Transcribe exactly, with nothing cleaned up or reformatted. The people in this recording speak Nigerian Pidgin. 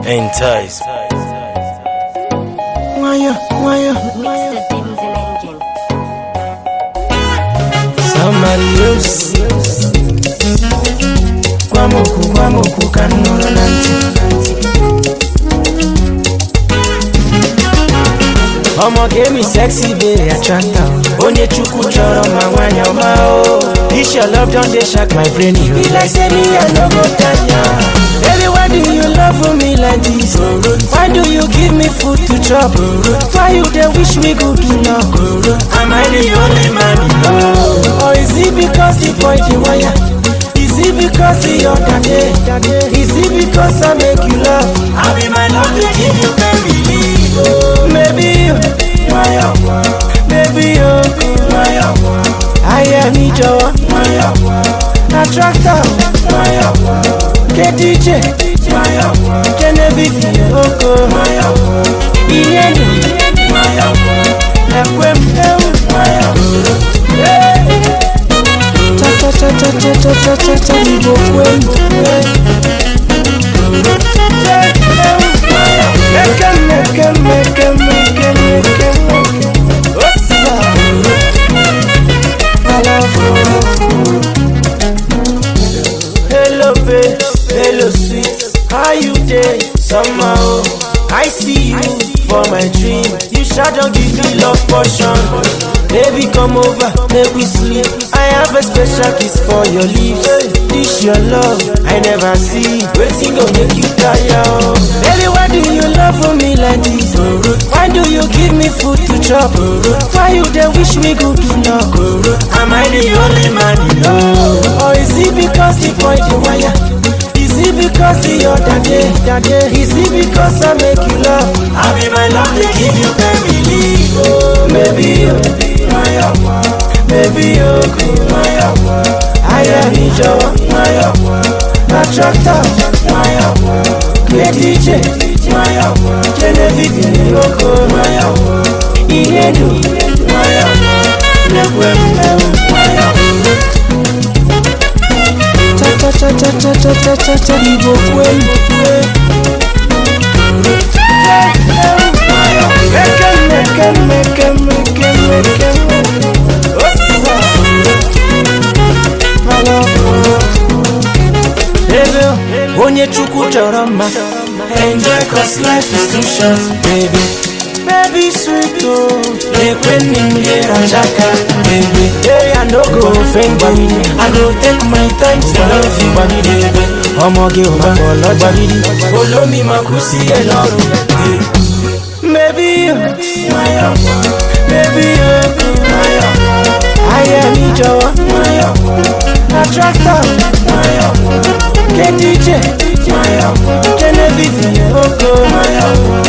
Entice. Wire, wire, Mister Denzel Engine. somebody else. Kwamoku, kwamoku, kanoro nanti. Omo give me sexy baby attractor. Onye chuku choro ma wanya ma o. This your love don't dey shock my brain. You be like say me I no go tire. Baby, why do you love for me like this? Why do you give me food to chop? Why you dey wish me good luck? Am I the only man you know? Or is it because the boy the wire? Is it because the other day? Is it because I make you laugh? I be my love to give you baby. Maybe you, my baby you, my I am Ijo, my attractor, my K D J, my Genevieve, Oko, my Iyendu, my Ekwem, my cha cha cha cha cha cha cha cha cha Ibo Kwem, make em, make em, make em, make em, make em, Ossa, I love you. Hello babe, hello sweet, how you dey? Somehow I see you for my dream. You sure don't give me love portion. Baby come over, make we sleep. I have a special kiss for your lips. This your love, I never see. Waiting go make you tired. Oh. Baby, why do you love for me like this? Why do you give me food to chop? Why you dey wish me good luck? Am I the only man you know? Or is it because the boy the wire? Is it because the other day? Is it because I make you laugh? I be my love to give you baby. Oh, maybe you, my baby you, my I am Ijo, my attractor, my K D J, my Genevieve, Oko, my Iyendu, my Ekwem, my cha cha cha cha cha cha cha cha Ibo Kwem. Make em, make em, make em, make em, make em. Ossa, I love you. Baby, onye chuku choro ma. Enjoy 'cause life is too short, baby. Baby sweet oh, ekwen nimgera chaka, baby. Hey, I no go offend you. I go take my time to love you, baby. Omoge o ma bolo baby. Olomi makusi eloro. Maybe you, my baby you, my I am Ijo, my attractor, my K D J, my Genevieve, Oko, my